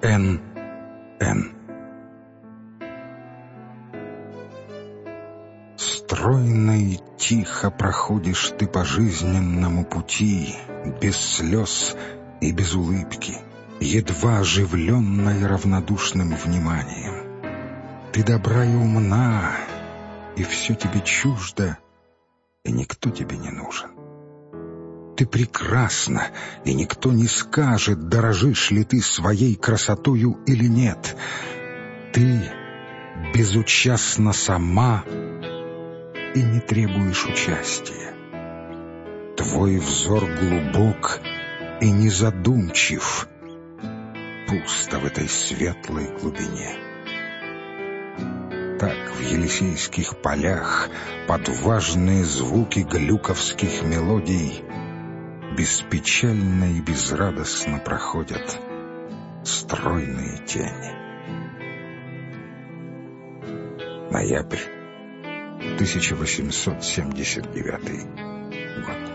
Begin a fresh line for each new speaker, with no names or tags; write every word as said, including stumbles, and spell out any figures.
Н. Н. Стройно и тихо проходишь ты по жизненному пути, без слез и без улыбки, едва оживленной равнодушным вниманием. Ты добра и умна, и все тебе чуждо, и никто тебе не нужен. Ты прекрасна, и никто не скажет, дорожишь ли ты своей красотою или нет. Ты безучастна сама и не требуешь участия. Твой взор глубок и незадумчив, пусто в этой светлой глубине. Так в Елисейских полях под важные звуки глюковских мелодий беспечально и безрадостно проходят стройные тени. Ноябрь тысяча восемьсот семьдесят девятый год.